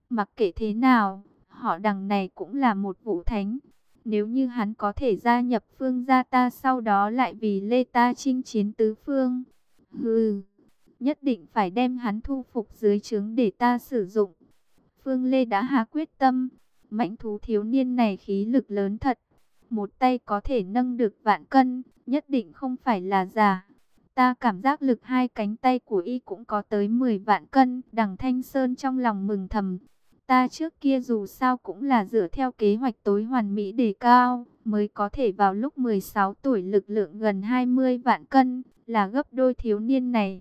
Mặc kệ thế nào, họ Đằng này cũng là một vũ thánh. Nếu như hắn có thể gia nhập Phương gia ta, sau đó lại vì Lê ta chinh chiến tứ phương, hừ, nhất định phải đem hắn thu phục dưới trướng để ta sử dụng. Phương Lê đã hạ quyết tâm. Mãnh thú thiếu niên này khí lực lớn thật, một tay có thể nâng được vạn cân, nhất định không phải là giả. Ta cảm giác lực hai cánh tay của y cũng có tới 10 vạn cân. Đằng Thanh Sơn trong lòng mừng thầm. Ta trước kia dù sao cũng là dựa theo kế hoạch tối hoàn mỹ đề cao, mới có thể vào lúc 16 tuổi lực lượng gần 20 vạn cân, là gấp đôi thiếu niên này.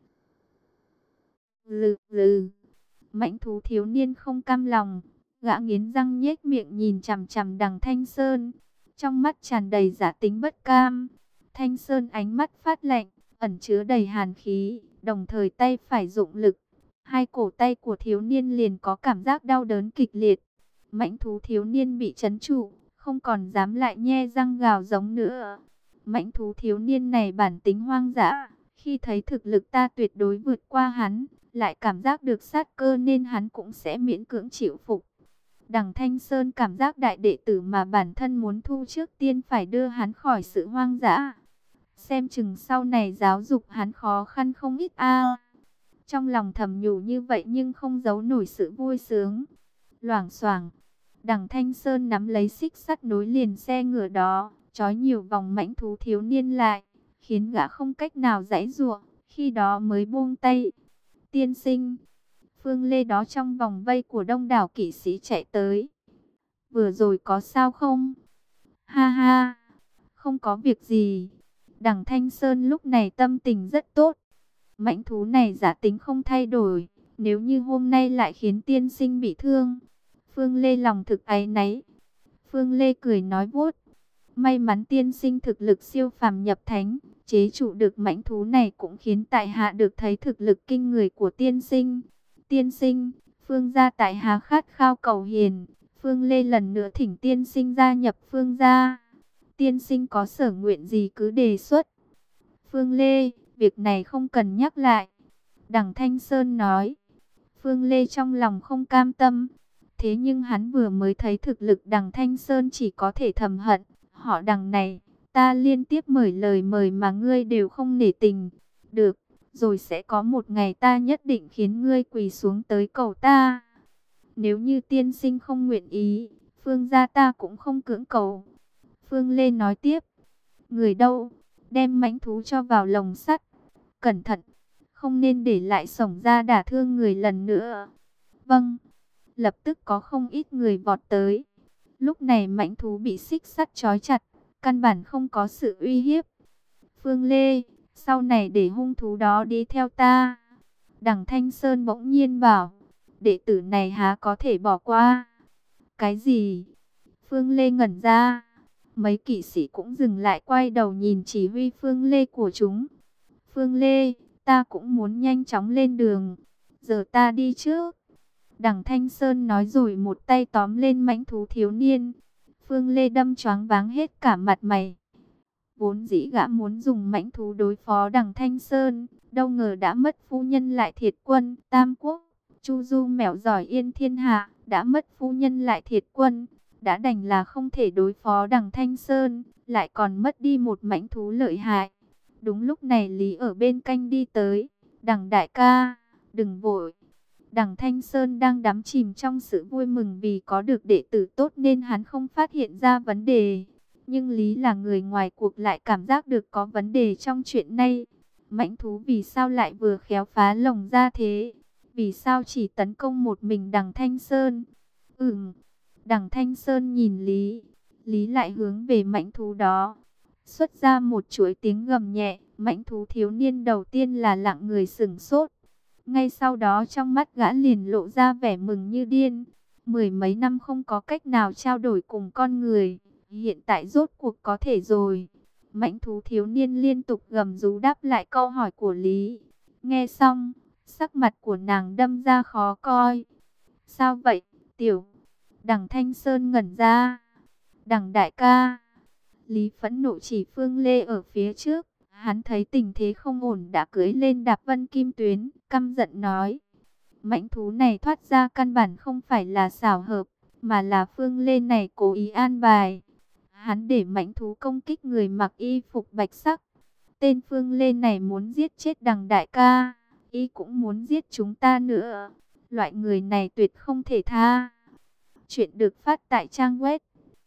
Lừ lừ, mãnh thú thiếu niên không cam lòng, gã nghiến răng nhếch miệng nhìn chằm chằm Đằng Thanh Sơn, trong mắt tràn đầy giả tính bất cam. Thanh Sơn ánh mắt phát lạnh, ẩn chứa đầy hàn khí, đồng thời tay phải dụng lực. Hai cổ tay của thiếu niên liền có cảm giác đau đớn kịch liệt. Mãnh thú thiếu niên bị trấn trụ, không còn dám lại nhe răng gào giống nữa. Mãnh thú thiếu niên này bản tính hoang dã, khi thấy thực lực ta tuyệt đối vượt qua hắn, lại cảm giác được sát cơ nên hắn cũng sẽ miễn cưỡng chịu phục. Đằng Thanh Sơn cảm giác đại đệ tử mà bản thân muốn thu trước tiên phải đưa hắn khỏi sự hoang dã. Xem chừng sau này giáo dục hắn khó khăn không ít a. Trong lòng thầm nhủ như vậy nhưng không giấu nổi sự vui sướng. Loảng xoảng, Đằng Thanh Sơn nắm lấy xích sắt nối liền xe ngựa đó, trói nhiều vòng mãnh thú thiếu niên lại, khiến gã không cách nào giãy giụa, khi đó mới buông tay. Tiên sinh, Phương Lê đó trong vòng vây của đông đảo kỵ sĩ chạy tới. Vừa rồi có sao không? Ha ha, không có việc gì. Đằng Thanh Sơn lúc này tâm tình rất tốt. Mãnh thú này giả tính không thay đổi, nếu như hôm nay lại khiến tiên sinh bị thương, Phương Lê lòng thực áy náy. Phương Lê cười nói vuốt, may mắn tiên sinh thực lực siêu phàm nhập thánh, chế trụ được mãnh thú này cũng khiến tại hạ được thấy thực lực kinh người của tiên sinh. Tiên sinh, Phương gia tại hạ khát khao cầu hiền, Phương Lê lần nữa thỉnh tiên sinh gia nhập Phương gia. Tiên sinh có sở nguyện gì cứ đề xuất. Phương Lê, việc này không cần nhắc lại. Đằng Thanh Sơn nói. Phương Lê trong lòng không cam tâm. Thế nhưng hắn vừa mới thấy thực lực Đằng Thanh Sơn chỉ có thể thầm hận. Họ Đằng này, ta liên tiếp mời lời mời mà ngươi đều không nể tình. Được, rồi sẽ có một ngày ta nhất định khiến ngươi quỳ xuống tới cầu ta. Nếu như tiên sinh không nguyện ý, Phương gia ta cũng không cưỡng cầu. Phương Lê nói tiếp. Người đâu? Đem mãnh thú cho vào lồng sắt. Cẩn thận, không nên để lại xổng ra đả thương người lần nữa. Vâng. Lập tức có không ít người vọt tới. Lúc này mãnh thú bị xích sắt trói chặt, căn bản không có sự uy hiếp. Phương Lê, sau này để hung thú đó đi theo ta. Đằng Thanh Sơn bỗng nhiên bảo, đệ tử này há có thể bỏ qua. Cái gì? Phương Lê ngẩn ra. Mấy kỵ sĩ cũng dừng lại quay đầu nhìn chỉ huy Phương Lê của chúng. Phương Lê, ta cũng muốn nhanh chóng lên đường. Giờ ta đi trước. Đằng Thanh Sơn nói rồi một tay tóm lên mãnh thú thiếu niên. Phương Lê đâm choáng váng hết cả mặt mày. Vốn dĩ gã muốn dùng mãnh thú đối phó Đằng Thanh Sơn, đâu ngờ đã mất phu nhân lại thiệt quân, Tam Quốc, Chu Du mẻo giỏi yên thiên hạ, đã mất phu nhân lại thiệt quân, đã đành là không thể đối phó Đằng Thanh Sơn, lại còn mất đi một mãnh thú lợi hại. Đúng lúc này Lý ở bên canh đi tới, Đằng đại ca, đừng vội. Đằng Thanh Sơn đang đắm chìm trong sự vui mừng vì có được đệ tử tốt nên hắn không phát hiện ra vấn đề. Nhưng Lý là người ngoài cuộc lại cảm giác được có vấn đề trong chuyện này. Mãnh thú vì sao lại vừa khéo phá lồng ra thế? Vì sao chỉ tấn công một mình Đằng Thanh Sơn? Đằng Thanh Sơn nhìn Lý. Lý lại hướng về mãnh thú đó, xuất ra một chuỗi tiếng gầm nhẹ. Mãnh thú thiếu niên đầu tiên là lặng người sửng sốt. Ngay sau đó trong mắt gã liền lộ ra vẻ mừng như điên. Mười mấy năm không có cách nào trao đổi cùng con người, hiện tại rốt cuộc có thể rồi. Mãnh thú thiếu niên liên tục gầm rú đáp lại câu hỏi của Lý. Nghe xong, sắc mặt của nàng đâm ra khó coi. Sao vậy, tiểu? Đằng Thanh Sơn ngẩn ra. Đằng đại ca. Lý phẫn nộ chỉ Phương Lê ở phía trước. Hắn thấy tình thế không ổn đã cưỡi lên đạp vân kim tuyến, căm giận nói. Mãnh thú này thoát ra căn bản không phải là xảo hợp, mà là Phương Lê này cố ý an bài. Hắn để mãnh thú công kích người mặc y phục bạch sắc. Tên Phương Lê này muốn giết chết Đằng đại ca, y cũng muốn giết chúng ta nữa. Loại người này tuyệt không thể tha. Chuyện được phát tại trang web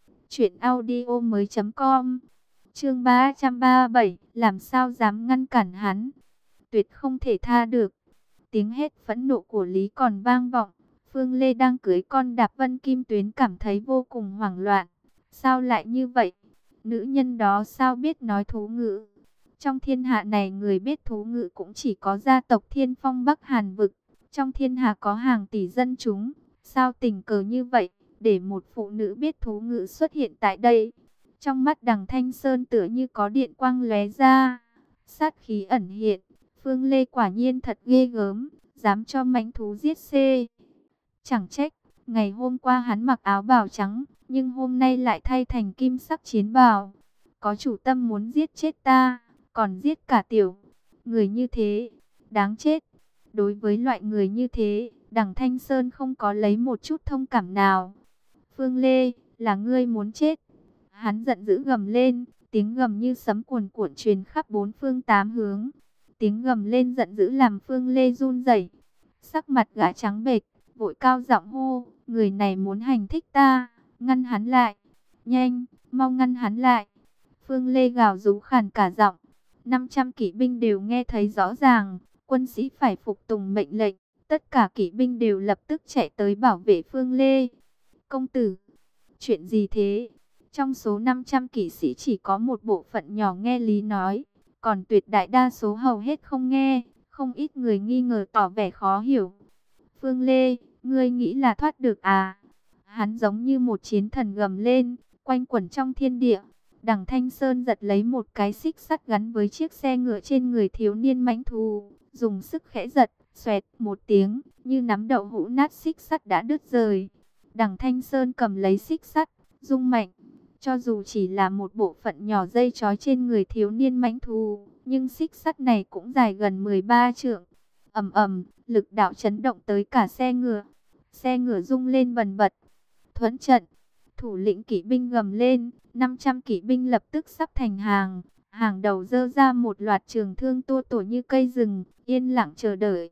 truyệnaudiomoi.com. Chương 337, làm sao dám ngăn cản hắn? Tuyệt không thể tha được. Tiếng hét phẫn nộ của Lý còn vang vọng. Phương Lê đang cưỡi con đạp vân kim tuyến cảm thấy vô cùng hoảng loạn. Sao lại như vậy? Nữ nhân đó sao biết nói thú ngữ? Trong thiên hạ này người biết thú ngữ cũng chỉ có gia tộc Thiên Phong Bắc Hàn Vực. Trong thiên hạ có hàng tỷ dân chúng. Sao tình cờ như vậy, để một phụ nữ biết thú ngữ xuất hiện tại đây? Trong mắt Đằng Thanh Sơn tựa như có điện quang lóe ra. Sát khí ẩn hiện. Phương Lê quả nhiên thật ghê gớm, dám cho mãnh thú giết xê. Chẳng trách, ngày hôm qua hắn mặc áo bào trắng, nhưng hôm nay lại thay thành kim sắc chiến bào. Có chủ tâm muốn giết chết ta, còn giết cả tiểu. Người như thế, đáng chết. Đối với loại người như thế, Đằng Thanh Sơn không có lấy một chút thông cảm nào. Phương Lê, là ngươi muốn chết. Hắn giận dữ gầm lên, tiếng gầm như sấm cuồn cuộn truyền khắp bốn phương tám hướng. Tiếng gầm lên giận dữ làm Phương Lê run rẩy, sắc mặt gã trắng bệch, vội cao giọng hô, người này muốn hành thích ta, ngăn hắn lại, nhanh, mau ngăn hắn lại. Phương Lê gào rú khàn cả giọng, 500 kỵ binh đều nghe thấy rõ ràng, quân sĩ phải phục tùng mệnh lệnh, tất cả kỵ binh đều lập tức chạy tới bảo vệ Phương Lê. Công tử, chuyện gì thế? Trong số 500 kỵ sĩ chỉ có một bộ phận nhỏ nghe lý nói, còn tuyệt đại đa số hầu hết không nghe, không ít người nghi ngờ tỏ vẻ khó hiểu. Phương Lê, ngươi nghĩ là thoát được à? Hắn giống như một chiến thần gầm lên, quanh quẩn trong thiên địa. Đằng Thanh Sơn giật lấy một cái xích sắt gắn với chiếc xe ngựa trên người thiếu niên mãnh thú, dùng sức khẽ giật, xoẹt một tiếng, như nắm đậu hũ nát, xích sắt đã đứt rời. Đằng Thanh Sơn cầm lấy xích sắt, rung mạnh. Cho dù chỉ là một bộ phận nhỏ dây trói trên người thiếu niên mãnh thú, nhưng xích sắt này cũng dài gần 13 trượng. Ầm ầm, lực đạo chấn động tới cả xe ngựa. Xe ngựa rung lên bần bật. Thuẫn trận, thủ lĩnh kỵ binh gầm lên, 500 kỵ binh lập tức sắp thành hàng. Hàng đầu giơ ra một loạt trường thương tua tủa như cây rừng, yên lặng chờ đợi.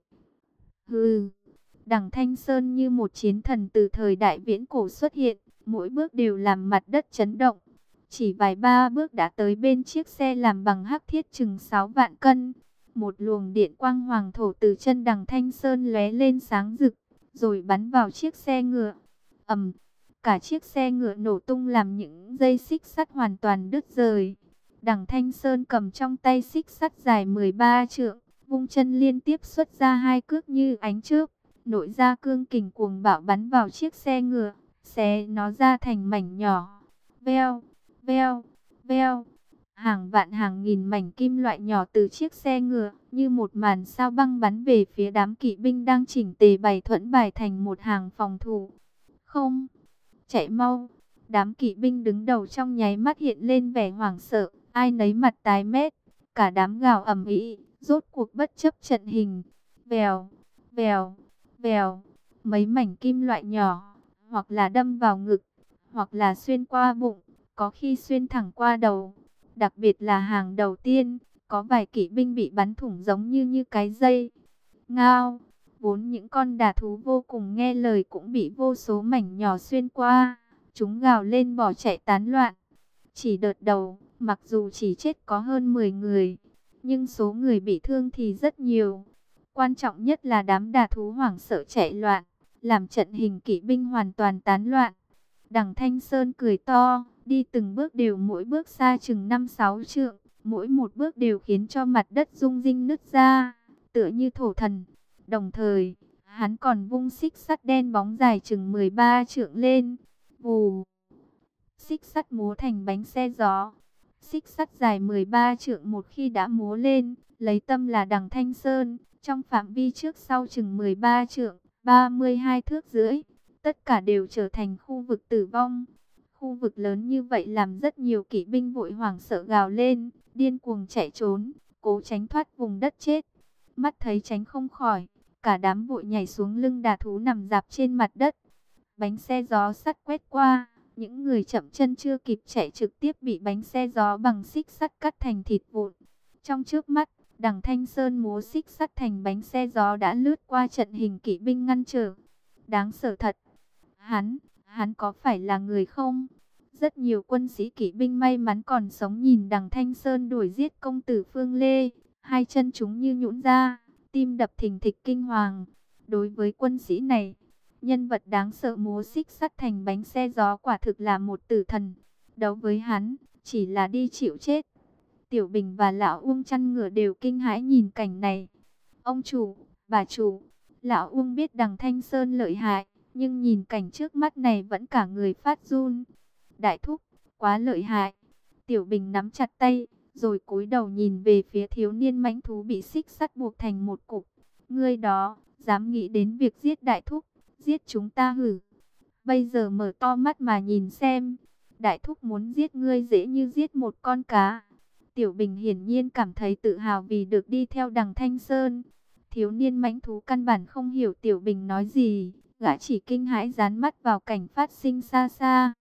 Hừ, Đằng Thanh Sơn như một chiến thần từ thời đại viễn cổ xuất hiện, mỗi bước đều làm mặt đất chấn động. Chỉ vài ba bước đã tới bên chiếc xe làm bằng hắc thiết chừng 6 vạn cân. Một luồng điện quang hoàng thổ từ chân Đằng Thanh Sơn lóe lên sáng rực, rồi bắn vào chiếc xe ngựa. Ầm, cả chiếc xe ngựa nổ tung làm những dây xích sắt hoàn toàn đứt rời. Đằng Thanh Sơn cầm trong tay xích sắt dài 13 trượng, vung chân liên tiếp xuất ra hai cước như ánh chớp, nội ra cương kình cuồng bạo bắn vào chiếc xe ngựa, xé nó ra thành mảnh nhỏ. Veo, veo, veo. Hàng vạn hàng nghìn mảnh kim loại nhỏ từ chiếc xe ngựa như một màn sao băng bắn về phía đám kỵ binh đang chỉnh tề bày thuẫn bài thành một hàng phòng thủ. Không, chạy mau. Đám kỵ binh đứng đầu trong nháy mắt hiện lên vẻ hoảng sợ, ai nấy mặt tái mét, cả đám gào ầm ĩ, rốt cuộc bất chấp trận hình. Vèo, vèo, vèo, mấy mảnh kim loại nhỏ, hoặc là đâm vào ngực, hoặc là xuyên qua bụng, có khi xuyên thẳng qua đầu. Đặc biệt là hàng đầu tiên, có vài kỵ binh bị bắn thủng giống như cái dây. Ngao, vốn những con đà thú vô cùng nghe lời cũng bị vô số mảnh nhỏ xuyên qua. Chúng gào lên bỏ chạy tán loạn. Chỉ đợt đầu, mặc dù chỉ chết có hơn 10 người, nhưng số người bị thương thì rất nhiều. Quan trọng nhất là đám đà thú hoảng sợ chạy loạn, làm trận hình kỵ binh hoàn toàn tán loạn. Đằng Thanh Sơn cười to, đi từng bước đều mỗi bước xa chừng 5-6 trượng, mỗi một bước đều khiến cho mặt đất rung rinh nứt ra, tựa như thổ thần. Đồng thời, hắn còn vung xích sắt đen bóng dài chừng 13 trượng lên. Vù! Xích sắt múa thành bánh xe gió. Xích sắt dài 13 trượng một khi đã múa lên, lấy tâm là Đằng Thanh Sơn, trong phạm vi trước sau chừng 13 trượng, 32 thước rưỡi, tất cả đều trở thành khu vực tử vong. Khu vực lớn như vậy làm rất nhiều kỵ binh vội hoảng sợ gào lên, điên cuồng chạy trốn, cố tránh thoát vùng đất chết. Mắt thấy tránh không khỏi, Cả đám vội nhảy xuống lưng đà thú nằm rạp trên mặt đất. Bánh xe gió sắt quét qua, những người chậm chân chưa kịp chạy trực tiếp bị bánh xe gió bằng xích sắt cắt thành thịt vụn. Trong chớp mắt, Đằng Thanh Sơn múa xích sắt thành bánh xe gió đã lướt qua trận hình kỵ binh ngăn trở. Đáng sợ thật. Hắn có phải là người không? Rất nhiều quân sĩ kỵ binh may mắn còn sống nhìn Đằng Thanh Sơn đuổi giết công tử Phương Lê, hai chân chúng như nhũn ra, tim đập thình thịch kinh hoàng. Đối với quân sĩ này, nhân vật đáng sợ múa xích sắt thành bánh xe gió quả thực là một tử thần. Đấu với hắn, chỉ là đi chịu chết. Tiểu Bình và Lão Uông chăn ngựa đều kinh hãi nhìn cảnh này. Ông chủ, bà chủ, Lão Uông biết Đằng Thanh Sơn lợi hại, nhưng nhìn cảnh trước mắt này vẫn cả người phát run. Đại thúc, quá lợi hại. Tiểu Bình nắm chặt tay, rồi cúi đầu nhìn về phía thiếu niên mãnh thú bị xích sắt buộc thành một cục. Ngươi đó, dám nghĩ đến việc giết đại thúc, giết chúng ta hử? Bây giờ mở to mắt mà nhìn xem, đại thúc muốn giết ngươi dễ như giết một con cá. Tiểu Bình hiển nhiên cảm thấy tự hào vì được đi theo Đằng Thanh Sơn. Thiếu niên mãnh thú căn bản không hiểu Tiểu Bình nói gì, gã chỉ kinh hãi dán mắt vào cảnh phát sinh xa xa.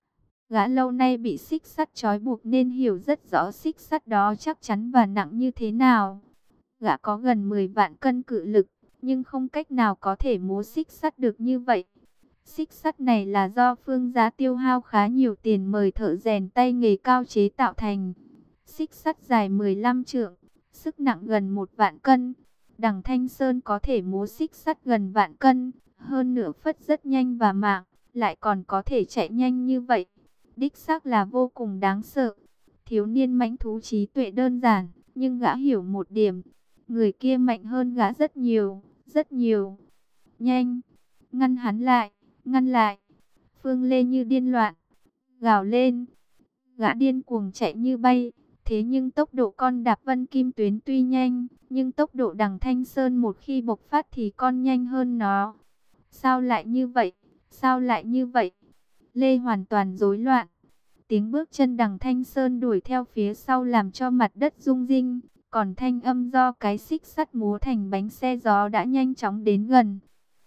Gã lâu nay bị xích sắt trói buộc nên hiểu rất rõ xích sắt đó chắc chắn và nặng như thế nào. Gã có gần 10 vạn cân cự lực, nhưng không cách nào có thể múa xích sắt được như vậy. Xích sắt này là do Phương gia tiêu hao khá nhiều tiền mời thợ rèn tay nghề cao chế tạo thành. Xích sắt dài 15 trượng, sức nặng gần 1 vạn cân. Đằng Thanh Sơn có thể múa xích sắt gần vạn cân, hơn nữa phất rất nhanh và mạng, lại còn có thể chạy nhanh như vậy. Đích xác là vô cùng đáng sợ. Thiếu niên mãnh thú trí tuệ đơn giản, nhưng gã hiểu một điểm. Người kia mạnh hơn gã rất nhiều, rất nhiều. Nhanh, ngăn hắn lại, ngăn lại. Phương Lê như điên loạn, gào lên. Gã điên cuồng chạy như bay. Thế nhưng tốc độ con đạp Vân Kim Tuyến tuy nhanh, nhưng tốc độ Đằng Thanh Sơn một khi bộc phát thì con nhanh hơn nó. Sao lại như vậy? Sao lại như vậy? Lê hoàn toàn rối loạn. Tiếng bước chân Đằng Thanh Sơn đuổi theo phía sau làm cho mặt đất rung rinh. Còn thanh âm do cái xích sắt múa thành bánh xe gió đã nhanh chóng đến gần.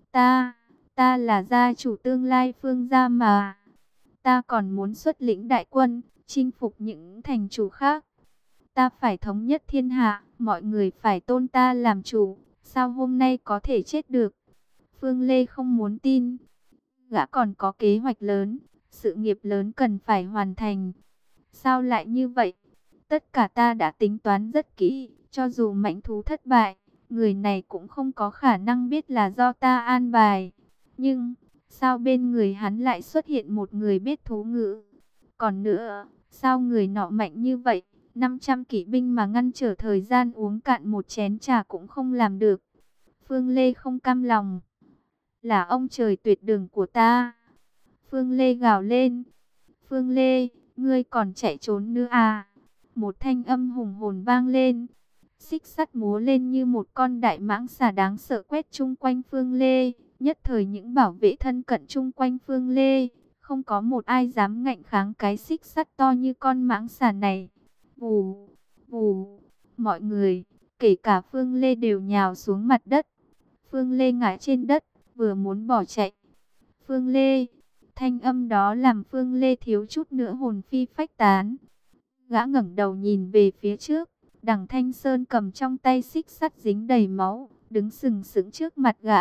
Ta là gia chủ tương lai Phương gia mà. Ta còn muốn xuất lĩnh đại quân, chinh phục những thành chủ khác. Ta phải thống nhất thiên hạ, mọi người phải tôn ta làm chủ. Sao hôm nay có thể chết được? Phương Lê không muốn tin. Gã còn có kế hoạch lớn, sự nghiệp lớn cần phải hoàn thành. Sao lại như vậy? Tất cả ta đã tính toán rất kỹ, cho dù mãnh thú thất bại, người này cũng không có khả năng biết là do ta an bài. Nhưng, sao bên người hắn lại xuất hiện một người biết thú ngữ? Còn nữa, sao người nọ mạnh như vậy? 500 kỵ binh mà ngăn trở thời gian uống cạn một chén trà cũng không làm được. Phương Lê không cam lòng. Là ông trời tuyệt đường của ta. Phương Lê gào lên. Phương Lê, ngươi còn chạy trốn nữa à? Một thanh âm hùng hồn vang lên. Xích sắt múa lên như một con đại mãng xà đáng sợ quét chung quanh Phương Lê. Nhất thời những bảo vệ thân cận chung quanh Phương Lê, không có một ai dám ngạnh kháng cái xích sắt to như con mãng xà này. Vù, vù, mọi người, kể cả Phương Lê đều nhào xuống mặt đất. Phương Lê ngã trên đất, vừa muốn bỏ chạy. Phương Lê, thanh âm đó làm Phương Lê thiếu chút nữa hồn phi phách tán. Gã ngẩng đầu nhìn về phía trước, Đằng Thanh Sơn cầm trong tay xích sắt dính đầy máu, đứng sừng sững trước mặt gã.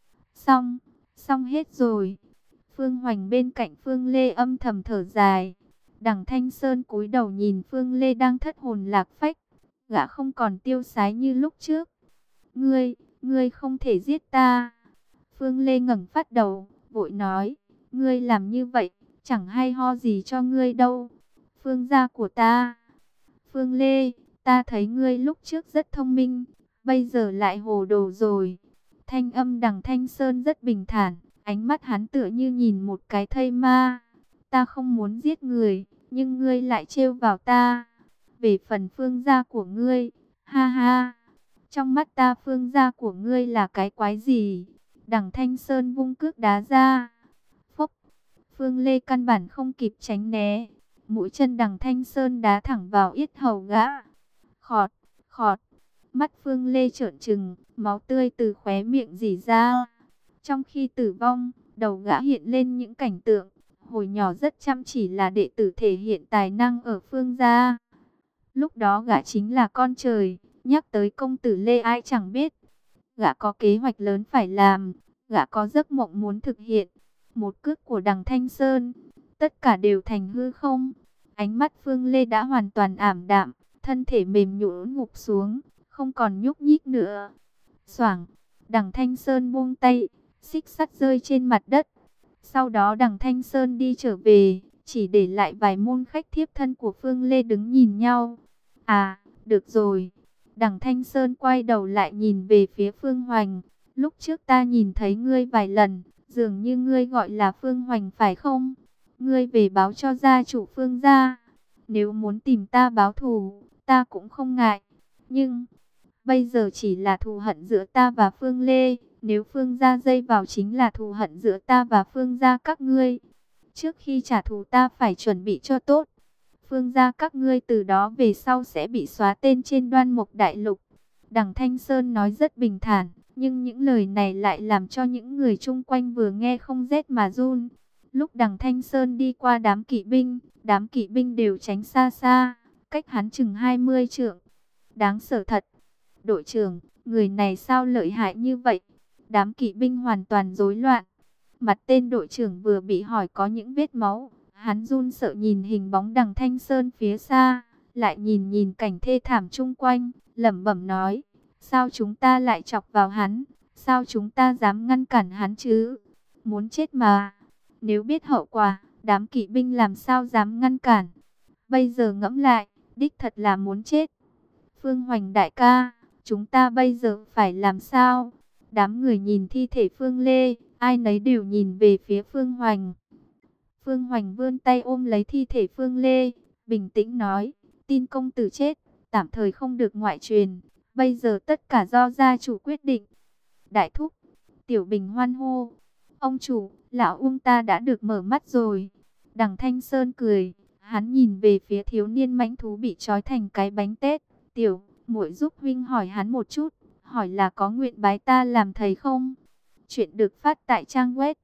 Xong hết rồi. Phương Hoành bên cạnh Phương Lê âm thầm thở dài. Đằng Thanh Sơn cúi đầu nhìn Phương Lê đang thất hồn lạc phách. Gã không còn tiêu sái như lúc trước. Ngươi không thể giết ta. Phương Lê ngẩng phát đầu, vội nói. Ngươi làm như vậy, chẳng hay ho gì cho ngươi đâu. Phương gia của ta. Phương Lê, ta thấy ngươi lúc trước rất thông minh, bây giờ lại hồ đồ rồi. Thanh âm Đằng Thanh Sơn rất bình thản, ánh mắt hắn tựa như nhìn một cái thây ma. Ta không muốn giết người, nhưng ngươi lại trêu vào ta. Về phần Phương gia của ngươi, ha ha, trong mắt ta Phương gia của ngươi là cái quái gì? Đằng Thanh Sơn vung cước đá ra. Phốc, Phương Lê căn bản không kịp tránh né. Mũi chân Đằng Thanh Sơn đá thẳng vào yết hầu gã. Khọt, khọt, Mắt Phương Lê trợn trừng, máu tươi từ khóe miệng rỉ ra. Trong khi tử vong, đầu gã hiện lên những cảnh tượng. Hồi nhỏ rất chăm chỉ là đệ tử thể hiện tài năng ở Phương gia. Lúc đó gã chính là con trời, nhắc tới công tử Lê ai chẳng biết. Gã có kế hoạch lớn phải làm, gã có giấc mộng muốn thực hiện. Một cước của đằng Thanh Sơn, tất cả đều thành hư không. Ánh mắt Phương Lê đã hoàn toàn ảm đạm, thân thể mềm nhũn ngục xuống, không còn nhúc nhích nữa. Xoảng, đằng Thanh Sơn buông tay, xích sắt rơi trên mặt đất. Sau đó đằng Thanh Sơn đi trở về, chỉ để lại vài môn khách thiếp thân của Phương Lê đứng nhìn nhau. À, được rồi. Đằng Thanh Sơn quay đầu lại nhìn về phía Phương Hoành. Lúc trước ta nhìn thấy ngươi vài lần, dường như ngươi gọi là Phương Hoành phải không? Ngươi về báo cho gia chủ Phương gia. Nếu muốn tìm ta báo thù, ta cũng không ngại. Nhưng, bây giờ chỉ là thù hận giữa ta và Phương Lê. Nếu Phương gia dây vào chính là thù hận giữa ta và Phương gia các ngươi. Trước khi trả thù ta phải chuẩn bị cho tốt. Phương gia các ngươi từ đó về sau sẽ bị xóa tên trên Đoan Mục Đại Lục. Đằng Thanh Sơn nói rất bình thản, nhưng những lời này lại làm cho những người chung quanh vừa nghe không rét mà run. Lúc đằng Thanh Sơn đi qua đám kỵ binh đều tránh xa xa, cách hắn chừng 20 trượng. Đáng sợ thật. Đội trưởng, người này sao lợi hại như vậy? Đám kỵ binh hoàn toàn rối loạn. Mặt tên đội trưởng vừa bị hỏi có những vết máu. Hắn run sợ nhìn hình bóng đằng Thanh Sơn phía xa, lại nhìn cảnh thê thảm chung quanh, lẩm bẩm nói, sao chúng ta lại chọc vào hắn, sao chúng ta dám ngăn cản hắn chứ, muốn chết mà, nếu biết hậu quả, đám kỵ binh làm sao dám ngăn cản, bây giờ ngẫm lại, đích thật là muốn chết. Phương Hoành đại ca, chúng ta bây giờ phải làm sao? Đám người nhìn thi thể Phương Lê, ai nấy đều nhìn về phía Phương Hoành. Phương Hoành vươn tay ôm lấy thi thể Phương Lê, bình tĩnh nói, tin công tử chết, tạm thời không được ngoại truyền, bây giờ tất cả do gia chủ quyết định. Đại thúc, Tiểu Bình hoan hô, ông chủ, lão Uông ta đã được mở mắt rồi. Đằng Thanh Sơn cười, hắn nhìn về phía thiếu niên mãnh thú bị trói thành cái bánh tét, Tiểu, muội giúp huynh hỏi hắn một chút, hỏi là có nguyện bái ta làm thầy không? Chuyện được phát tại trang web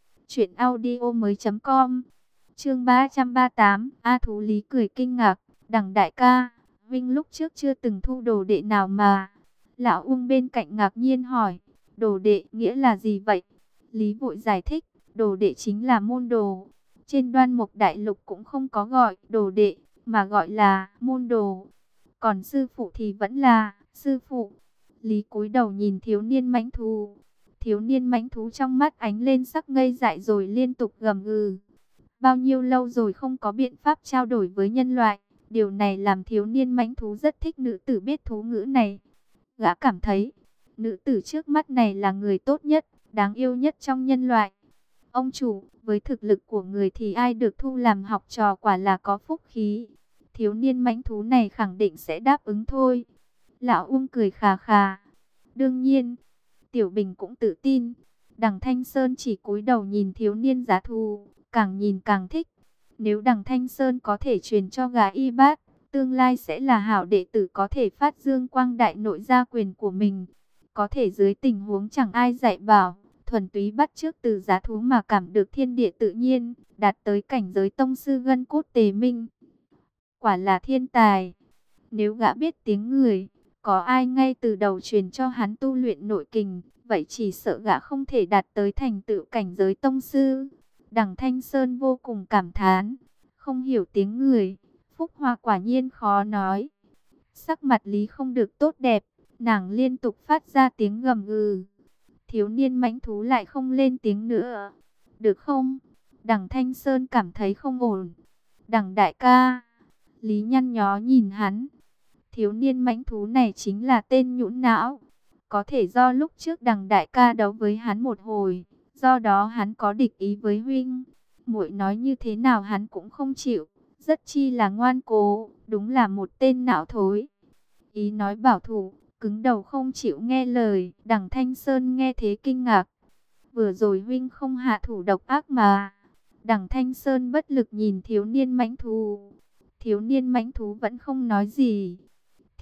truyệnaudiomoi.com. Chương 338, A Thú Lý cười kinh ngạc, đằng đại ca, huynh lúc trước chưa từng thu đồ đệ nào mà. Lão Ung bên cạnh ngạc nhiên hỏi, đồ đệ nghĩa là gì vậy? Lý vội giải thích, đồ đệ chính là môn đồ. Trên Đoan Mục Đại Lục cũng không có gọi đồ đệ, mà gọi là môn đồ. Còn sư phụ thì vẫn là sư phụ. Lý cúi đầu nhìn thiếu niên mãnh thú. Thiếu niên mãnh thú trong mắt ánh lên sắc ngây dại rồi liên tục gầm gừ. Bao nhiêu lâu rồi không có biện pháp trao đổi với nhân loại. Điều này làm thiếu niên mãnh thú rất thích nữ tử biết thú ngữ này. Gã cảm thấy, nữ tử trước mắt này là người tốt nhất, đáng yêu nhất trong nhân loại. Ông chủ, với thực lực của người thì ai được thu làm học trò quả là có phúc khí. Thiếu niên mãnh thú này khẳng định sẽ đáp ứng thôi. Lão Uông cười khà khà. Đương nhiên, Tiểu Bình cũng tự tin. Đằng Thanh Sơn chỉ cúi đầu nhìn thiếu niên giá thú, càng nhìn càng thích. Nếu đằng Thanh Sơn có thể truyền cho gã y bát, tương lai sẽ là hảo đệ tử có thể phát dương quang đại nội gia quyền của mình. Có thể dưới tình huống chẳng ai dạy bảo, thuần túy bắt chước từ giá thú mà cảm được thiên địa tự nhiên, đạt tới cảnh giới tông sư gân cốt tề minh. Quả là thiên tài. Nếu gã biết tiếng người, có ai ngay từ đầu truyền cho hắn tu luyện nội kình, vậy chỉ sợ gã không thể đạt tới thành tựu cảnh giới tông sư. Đằng Thanh Sơn vô cùng cảm thán, không hiểu tiếng người, phúc hoa quả nhiên khó nói. Sắc mặt Lý không được tốt đẹp, nàng liên tục phát ra tiếng gầm gừ. Thiếu niên mãnh thú lại không lên tiếng nữa. Được không? Đằng Thanh Sơn cảm thấy không ổn. Đằng đại ca, Lý nhăn nhó nhìn hắn. Thiếu niên mãnh thú này chính là tên nhũn não. Có thể do lúc trước đằng đại ca đấu với hắn một hồi, do đó hắn có địch ý với huynh. Muội nói như thế nào hắn cũng không chịu, rất chi là ngoan cố, đúng là một tên não thối. Ý nói bảo thủ, cứng đầu không chịu nghe lời, đằng Thanh Sơn nghe thế kinh ngạc. Vừa rồi huynh không hạ thủ độc ác mà. Đằng Thanh Sơn bất lực nhìn thiếu niên mãnh thú. Thiếu niên mãnh thú vẫn không nói gì.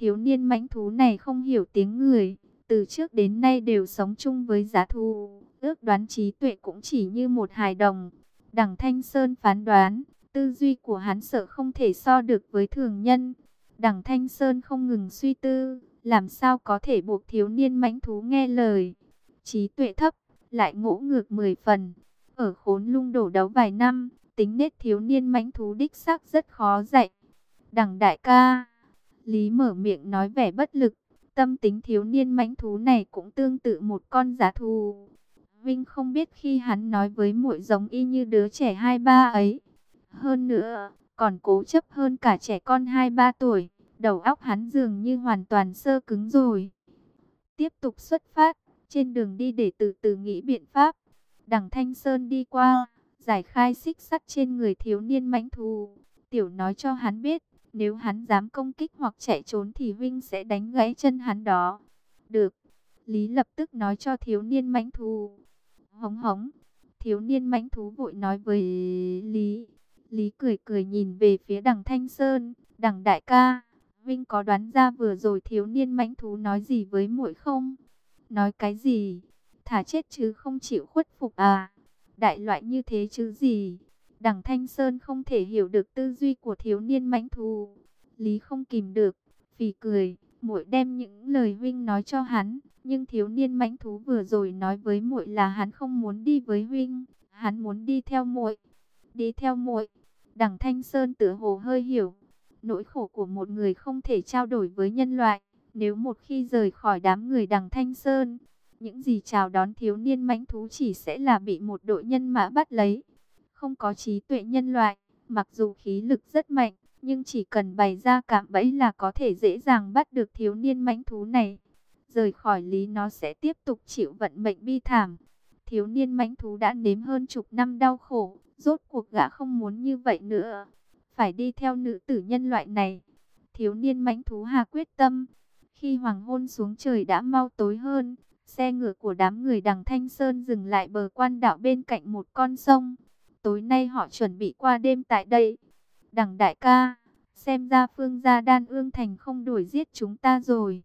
Thiếu niên mãnh thú này không hiểu tiếng người, từ trước đến nay đều sống chung với dã thú, ước đoán trí tuệ cũng chỉ như một hài đồng. Đằng Thanh Sơn phán đoán, tư duy của hắn sợ không thể so được với thường nhân. Đằng Thanh Sơn không ngừng suy tư, làm sao có thể buộc thiếu niên mãnh thú nghe lời. Trí tuệ thấp, lại ngỗ ngược 10 phần. Ở Khốn Lung đổ đấu vài năm, tính nết thiếu niên mãnh thú đích xác rất khó dạy. Đằng đại ca, Lý mở miệng nói vẻ bất lực. Tâm tính thiếu niên mãnh thú này cũng tương tự một con dã thú. Vinh không biết khi hắn nói với muội giống y như đứa trẻ 2-3 ấy. Hơn nữa, còn cố chấp hơn cả trẻ con 2-3 tuổi. Đầu óc hắn dường như hoàn toàn sơ cứng rồi. Tiếp tục xuất phát, trên đường đi để từ từ nghĩ biện pháp. Đằng Thanh Sơn đi qua, giải khai xích sắt trên người thiếu niên mãnh thú. Tiểu nói cho hắn biết, nếu hắn dám công kích hoặc chạy trốn thì Vinh sẽ đánh gãy chân hắn đó. Được, Lý lập tức nói cho thiếu niên mãnh thú. Hống hống, thiếu niên mãnh thú vội nói với Lý. Lý cười cười nhìn về phía đằng Thanh Sơn. Đằng đại ca, Vinh có đoán ra vừa rồi thiếu niên mãnh thú nói gì với muội không? Nói cái gì? Thả chết chứ không chịu khuất phục à? Đại loại như thế chứ gì? Đằng Thanh Sơn không thể hiểu được tư duy của thiếu niên mãnh thú. Lý không kìm được, phì cười, muội đem những lời Vinh nói cho hắn, nhưng thiếu niên mãnh thú vừa rồi nói với muội là hắn không muốn đi với Vinh, hắn muốn đi theo muội. Đi theo muội? Đằng Thanh Sơn tựa hồ hơi hiểu nỗi khổ của một người không thể trao đổi với nhân loại. Nếu một khi rời khỏi đám người đằng Thanh Sơn, những gì chào đón thiếu niên mãnh thú chỉ sẽ là bị một đội nhân mã bắt lấy. Không có trí tuệ nhân loại, mặc dù khí lực rất mạnh, nhưng chỉ cần bày ra cạm bẫy là có thể dễ dàng bắt được thiếu niên mãnh thú này. Rời khỏi Lý nó sẽ tiếp tục chịu vận mệnh bi thảm. Thiếu niên mãnh thú đã nếm hơn chục năm đau khổ, rốt cuộc gã không muốn như vậy nữa. Phải đi theo nữ tử nhân loại này. Thiếu niên mãnh thú hà quyết tâm. Khi hoàng hôn xuống trời đã mau tối hơn, xe ngựa của đám người đằng Thanh Sơn dừng lại bờ quan đảo bên cạnh một con sông. Tối nay họ chuẩn bị qua đêm tại đây. Đằng đại ca, xem ra Phương gia Đan Ương Thành không đuổi giết chúng ta rồi.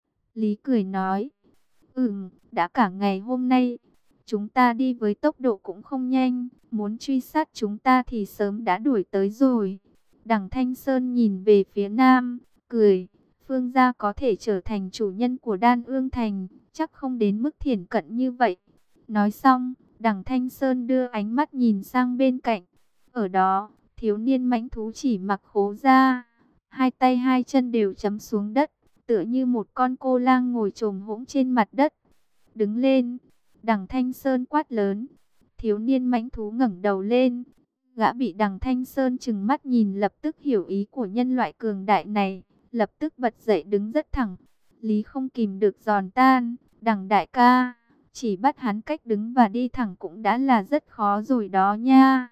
Lý cười nói, đã cả ngày hôm nay, chúng ta đi với tốc độ cũng không nhanh, muốn truy sát chúng ta thì sớm đã đuổi tới rồi. Đằng Thanh Sơn nhìn về phía nam, cười, Phương gia có thể trở thành chủ nhân của Đan Ương Thành, chắc không đến mức thiển cận như vậy. Nói xong, đằng Thanh Sơn đưa ánh mắt nhìn sang bên cạnh. Ở đó, thiếu niên mãnh thú chỉ mặc khố ra, hai tay hai chân đều chấm xuống đất, tựa như một con cô lang ngồi chồm hỗn trên mặt đất. Đứng lên, đằng Thanh Sơn quát lớn. Thiếu niên mãnh thú ngẩng đầu lên. Gã bị đằng Thanh Sơn trừng mắt nhìn lập tức hiểu ý của nhân loại cường đại này, lập tức bật dậy đứng rất thẳng. Lý không kìm được giòn tan, đằng đại ca, chỉ bắt hắn cách đứng và đi thẳng cũng đã là rất khó rồi đó nha.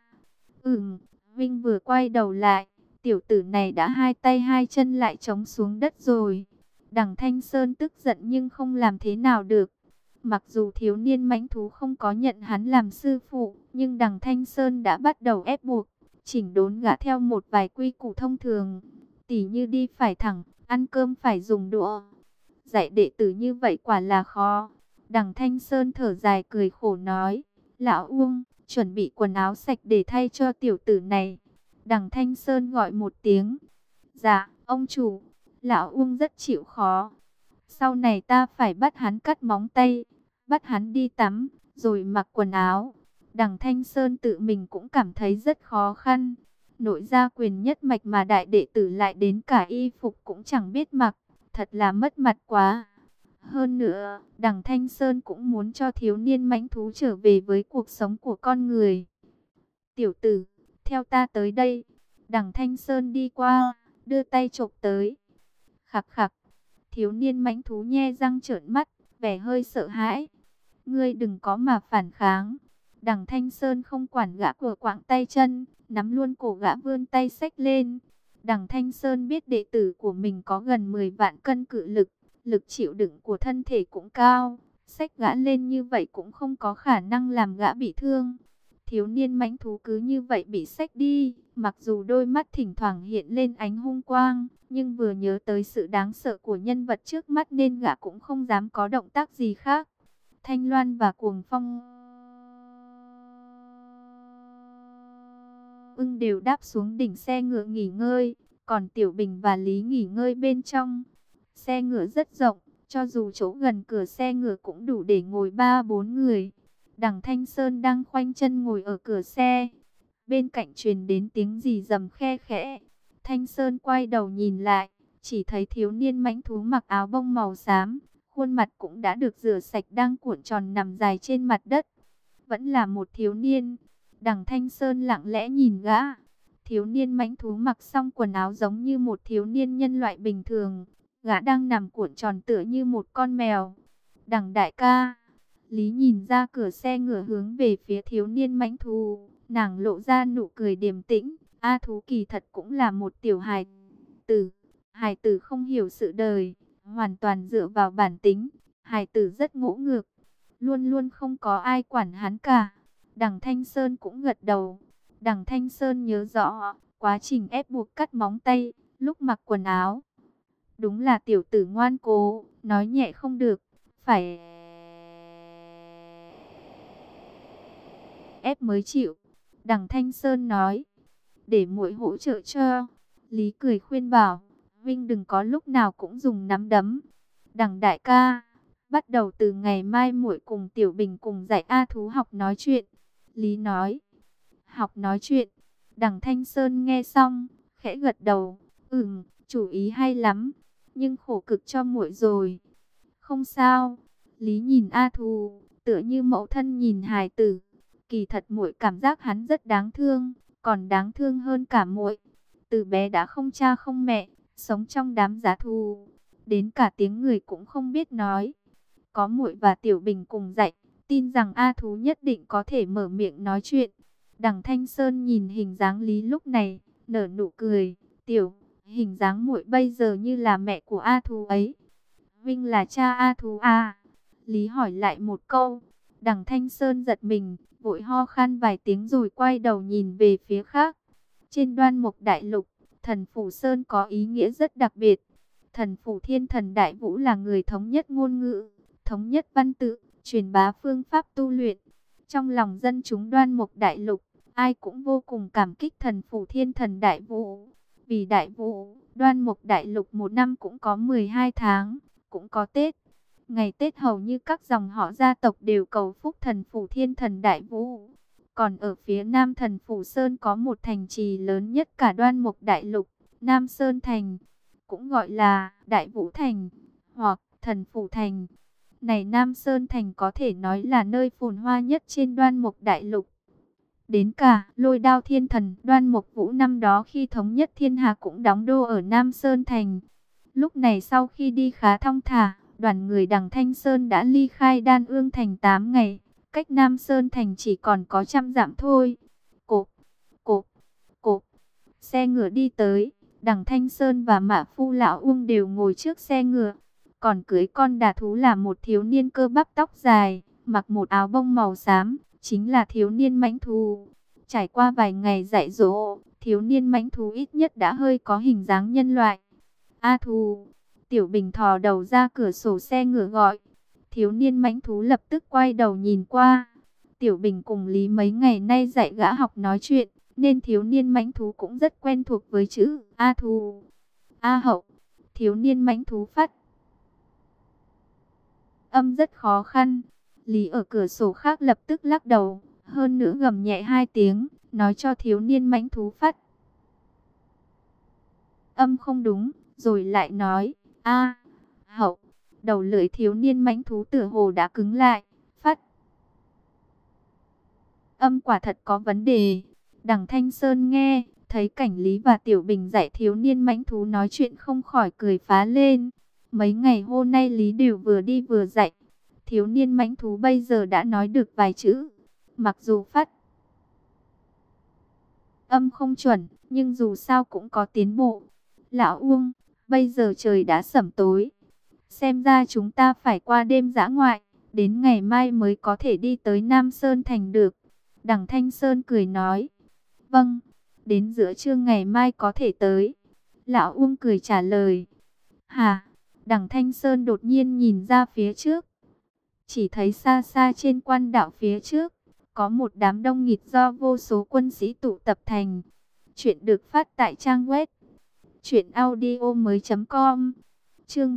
Vinh vừa quay đầu lại, tiểu tử này đã hai tay hai chân lại chống xuống đất rồi. Đằng Thanh Sơn tức giận nhưng không làm thế nào được. Mặc dù thiếu niên mãnh thú không có nhận hắn làm sư phụ, nhưng đằng Thanh Sơn đã bắt đầu ép buộc, chỉnh đốn gã theo một vài quy củ thông thường. Tỉ như đi phải thẳng, ăn cơm phải dùng đũa. Dạy đệ tử như vậy quả là khó. Đằng Thanh Sơn thở dài cười khổ nói, lão Uông, chuẩn bị quần áo sạch để thay cho tiểu tử này. Đằng Thanh Sơn gọi một tiếng, dạ, ông chủ. Lão Uông rất chịu khó. Sau này ta phải bắt hắn cắt móng tay, bắt hắn đi tắm, rồi mặc quần áo. Đằng Thanh Sơn tự mình cũng cảm thấy rất khó khăn. Nội gia quyền nhất mạch mà đại đệ tử lại đến cả y phục cũng chẳng biết mặc, thật là mất mặt quá. Hơn nữa, đằng Thanh Sơn cũng muốn cho thiếu niên mãnh thú trở về với cuộc sống của con người. Tiểu tử, theo ta tới đây. Đằng Thanh Sơn đi qua, đưa tay chộp tới. Khặc khặc, thiếu niên mãnh thú nhe răng trợn mắt, vẻ hơi sợ hãi. Ngươi đừng có mà phản kháng. Đằng Thanh Sơn không quản gã của quạng tay chân, nắm luôn cổ gã vươn tay xách lên. Đằng Thanh Sơn biết đệ tử của mình có gần 10 vạn cân cự lực, lực chịu đựng của thân thể cũng cao. Xách gã lên như vậy cũng không có khả năng làm gã bị thương. Thiếu niên mãnh thú cứ như vậy bị xách đi, mặc dù đôi mắt thỉnh thoảng hiện lên ánh hung quang, nhưng vừa nhớ tới sự đáng sợ của nhân vật trước mắt nên gã cũng không dám có động tác gì khác. Thanh Loan và Cuồng Phong Ưng đều đáp xuống đỉnh xe ngựa nghỉ ngơi, còn Tiểu Bình và Lý nghỉ ngơi bên trong. Xe ngựa rất rộng, cho dù chỗ gần cửa xe ngựa cũng đủ để ngồi 3-4 người. Đằng Thanh Sơn đang khoanh chân ngồi ở cửa xe. Bên cạnh truyền đến tiếng rì rầm khe khẽ. Thanh Sơn quay đầu nhìn lại, chỉ thấy thiếu niên mãnh thú mặc áo bông màu xám, khuôn mặt cũng đã được rửa sạch đang cuộn tròn nằm dài trên mặt đất. Vẫn là một thiếu niên. Đằng Thanh Sơn lặng lẽ nhìn gã. Thiếu niên mãnh thú mặc xong quần áo giống như một thiếu niên nhân loại bình thường. Gã đang nằm cuộn tròn tựa như một con mèo. Đằng đại ca. Lý nhìn ra cửa xe ngựa hướng về phía thiếu niên mãnh thú. Nàng lộ ra nụ cười điềm tĩnh. A thú kỳ thật cũng là một tiểu hài tử. Hài tử không hiểu sự đời, hoàn toàn dựa vào bản tính. Hài tử rất ngỗ ngược, luôn luôn không có ai quản hắn cả. Đằng Thanh Sơn cũng gật đầu. Đằng Thanh Sơn nhớ rõ quá trình ép buộc cắt móng tay, lúc mặc quần áo. Đúng là tiểu tử ngoan cố, nói nhẹ không được, phải ép mới chịu. Đằng Thanh Sơn nói, để muội hỗ trợ cho. Lý cười khuyên bảo, Vinh đừng có lúc nào cũng dùng nắm đấm. Đằng đại ca, bắt đầu từ ngày mai muội cùng Tiểu Bình cùng dạy A thú học nói chuyện. Lý nói, học nói chuyện. Đằng Thanh Sơn nghe xong, khẽ gật đầu, chủ ý hay lắm, nhưng khổ cực cho muội rồi. Không sao. Lý nhìn A thú, tựa như mẫu thân nhìn hài tử. Kỳ thật muội cảm giác hắn rất đáng thương, còn đáng thương hơn cả muội. Từ bé đã không cha không mẹ, sống trong đám giá thú, đến cả tiếng người cũng không biết nói. Có muội và Tiểu Bình cùng dạy, tin rằng A thú nhất định có thể mở miệng nói chuyện. Đằng Thanh Sơn nhìn hình dáng Lý lúc này, nở nụ cười. Tiểu, hình dáng muội bây giờ như là mẹ của A thú ấy. Vinh là cha A thú à? Lý hỏi lại một câu. Đằng Thanh Sơn giật mình, vội ho khan vài tiếng rồi quay đầu nhìn về phía khác. Trên Đoan Mục Đại Lục, Thần Phủ Sơn có ý nghĩa rất đặc biệt. Thần Phủ Thiên Thần Đại Vũ là người thống nhất ngôn ngữ, thống nhất văn tự, truyền bá phương pháp tu luyện. Trong lòng dân chúng Đoan Mục Đại Lục, ai cũng vô cùng cảm kích Thần Phủ Thiên Thần Đại Vũ. Vì Đại Vũ, Đoan Mục Đại Lục một năm cũng có 12 tháng, cũng có Tết. Ngày Tết hầu như các dòng họ gia tộc đều cầu phúc Thần Phủ Thiên Thần Đại Vũ. Còn ở phía Nam Thần Phủ Sơn có một thành trì lớn nhất cả Đoan Mục Đại Lục, Nam Sơn Thành, cũng gọi là Đại Vũ Thành hoặc Thần Phủ Thành. Này Nam Sơn Thành có thể nói là nơi phồn hoa nhất trên Đoan Mục Đại Lục. Đến cả Lôi Đao Thiên Thần Đoan Mục Vũ năm đó khi thống nhất thiên hạ cũng đóng đô ở Nam Sơn Thành. Lúc này sau khi đi khá thong thả, đoàn người đằng Thanh Sơn đã ly khai Đan Ương Thành 8 ngày. Cách Nam Sơn Thành chỉ còn có 100 dặm thôi. Cộp, cộp, cộp. Xe ngựa đi tới. Đằng Thanh Sơn và Mã Phu Lão Uông đều ngồi trước xe ngựa. Còn cưới con đà thú là một thiếu niên cơ bắp tóc dài, mặc một áo bông màu xám, chính là thiếu niên mãnh thú. Trải qua vài ngày dạy dỗ, thiếu niên mãnh thú ít nhất đã hơi có hình dáng nhân loại. A thú. Tiểu Bình thò đầu ra cửa sổ xe ngựa gọi. Thiếu niên mãnh thú lập tức quay đầu nhìn qua. Tiểu Bình cùng Lý mấy ngày nay dạy gã học nói chuyện, nên thiếu niên mãnh thú cũng rất quen thuộc với chữ A thú. A hậu. Thiếu niên mãnh thú phát âm rất khó khăn. Lý ở cửa sổ khác lập tức lắc đầu, hơn nữa gầm nhẹ 2 tiếng, nói cho thiếu niên mãnh thú phát âm không đúng, rồi lại nói A hậu. Đầu lưỡi thiếu niên mãnh thú tựa hồ đã cứng lại, phát âm quả thật có vấn đề. Đằng Thanh Sơn nghe, thấy cảnh Lý và Tiểu Bình dạy thiếu niên mãnh thú nói chuyện không khỏi cười phá lên. Mấy ngày hôm nay Lý đều vừa đi vừa dạy. Thiếu niên mãnh thú bây giờ đã nói được vài chữ. Mặc dù phát âm không chuẩn, nhưng dù sao cũng có tiến bộ. Lão Uông, bây giờ trời đã sẩm tối. Xem ra chúng ta phải qua đêm dã ngoại, đến ngày mai mới có thể đi tới Nam Sơn Thành được. Đằng Thanh Sơn cười nói, vâng, đến giữa trưa ngày mai có thể tới. Lão Uông cười trả lời. Hả? Đằng Thanh Sơn đột nhiên nhìn ra phía trước. Chỉ thấy xa xa trên quan đạo phía trước, có một đám đông nghịt do vô số quân sĩ tụ tập thành. Chuyện được phát tại trang web truyệnaudiomoi.com. Chương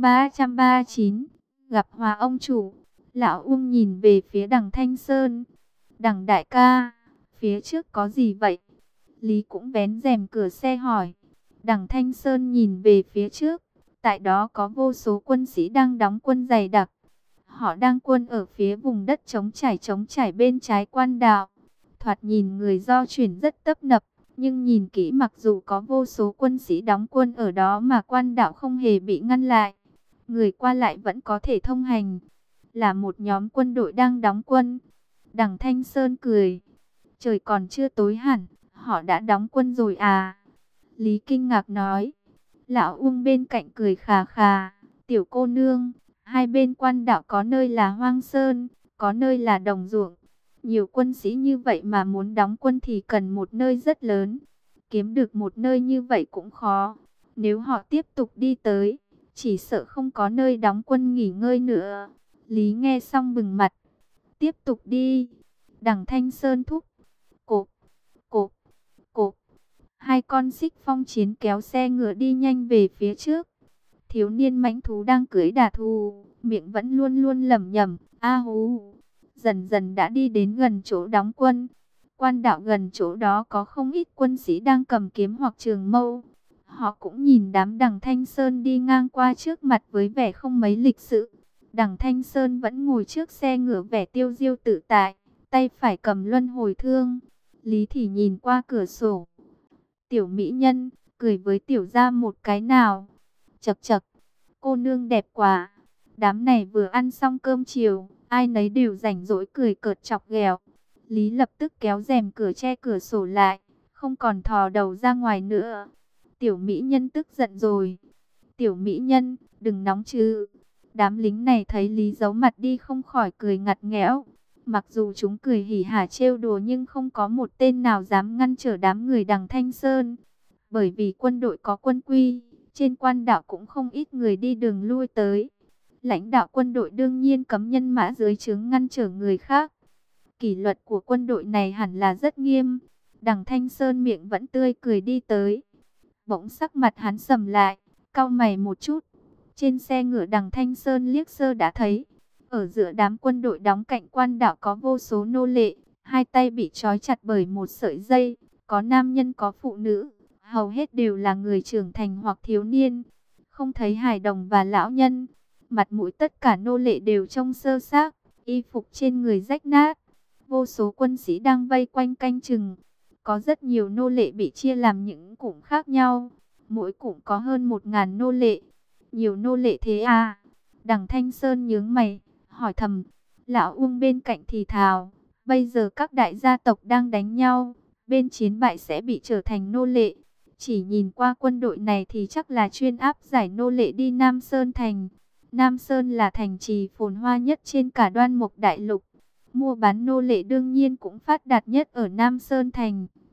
339, gặp Hòa ông chủ. Lão Uông nhìn về phía đằng Thanh Sơn. Đằng đại ca, phía trước có gì vậy? Lý cũng vén rèm cửa xe hỏi. Đằng Thanh Sơn nhìn về phía trước. Tại đó có vô số quân sĩ đang đóng quân dày đặc. Họ đang quân ở phía vùng đất trống trải bên trái quan đạo. Thoạt nhìn người do chuyển rất tấp nập. Nhưng nhìn kỹ mặc dù có vô số quân sĩ đóng quân ở đó mà quan đạo không hề bị ngăn lại. Người qua lại vẫn có thể thông hành. Là một nhóm quân đội đang đóng quân. Đằng Thanh Sơn cười. Trời còn chưa tối hẳn, họ đã đóng quân rồi à? Lý kinh ngạc nói. Lão Uông bên cạnh cười khà khà. Tiểu cô nương, hai bên quan đạo có nơi là hoang sơn, có nơi là đồng ruộng. Nhiều quân sĩ như vậy mà muốn đóng quân thì cần một nơi rất lớn. Kiếm được một nơi như vậy cũng khó. Nếu họ tiếp tục đi tới, chỉ sợ không có nơi đóng quân nghỉ ngơi nữa. Lý nghe xong bừng mặt. Tiếp tục đi. Đằng Thanh Sơn thúc. Cộp, cộp, cộp. Hai con xích phong chiến kéo xe ngựa đi nhanh về phía trước. Thiếu niên mãnh thú đang cưỡi đà thù, miệng vẫn luôn luôn lẩm nhẩm, a hú. Dần dần đã đi đến gần chỗ đóng quân. Quan đạo gần chỗ đó có không ít quân sĩ đang cầm kiếm hoặc trường mâu. Họ cũng nhìn đám đằng Thanh Sơn đi ngang qua trước mặt với vẻ không mấy lịch sự. Đằng Thanh Sơn vẫn ngồi trước xe ngựa vẻ tiêu diêu tự tại, tay phải cầm luân hồi thương. Lý thì nhìn qua cửa sổ. Tiểu mỹ nhân, cười với tiểu gia một cái nào. Chậc chậc, cô nương đẹp quá. Đám này vừa ăn xong cơm chiều, ai nấy đều rảnh rỗi cười cợt chọc ghẹo. Lý lập tức kéo rèm cửa che cửa sổ lại, không còn thò đầu ra ngoài nữa. Tiểu mỹ nhân tức giận rồi. Tiểu mỹ nhân, đừng nóng chứ. Đám lính này thấy Lý giấu mặt đi không khỏi cười ngặt nghẽo. Mặc dù chúng cười hỉ hả trêu đùa nhưng không có một tên nào dám ngăn trở đám người đằng Thanh Sơn. Bởi vì quân đội có quân quy, trên quan đạo cũng không ít người đi đường lui tới. Lãnh đạo quân đội đương nhiên cấm nhân mã dưới trướng ngăn trở người khác. Kỷ luật của quân đội này hẳn là rất nghiêm. Đằng Thanh Sơn miệng vẫn tươi cười đi tới. Bỗng sắc mặt hắn sầm lại, cau mày một chút. Trên xe ngựa đằng Thanh Sơn liếc sơ đã thấy. Ở giữa đám quân đội đóng cạnh quan đạo có vô số nô lệ. Hai tay bị trói chặt bởi một sợi dây. Có nam nhân có phụ nữ. Hầu hết đều là người trưởng thành hoặc thiếu niên. Không thấy hài đồng và lão nhân. Mặt mũi tất cả nô lệ đều trông sơ xác. Y phục trên người rách nát. Vô số quân sĩ đang vây quanh canh chừng. Có rất nhiều nô lệ bị chia làm những cụm khác nhau. Mỗi cụm có hơn 1000 nô lệ. Nhiều nô lệ thế à? Đằng Thanh Sơn nhướng mày, hỏi thầm. Lão Uông bên cạnh thì thào. Bây giờ các đại gia tộc đang đánh nhau. Bên chiến bại sẽ bị trở thành nô lệ. Chỉ nhìn qua quân đội này thì chắc là chuyên áp giải nô lệ đi Nam Sơn Thành. Nam Sơn là thành trì phồn hoa nhất trên cả Đoan Mộc Đại Lục. Mua bán nô lệ đương nhiên cũng phát đạt nhất ở Nam Sơn Thành.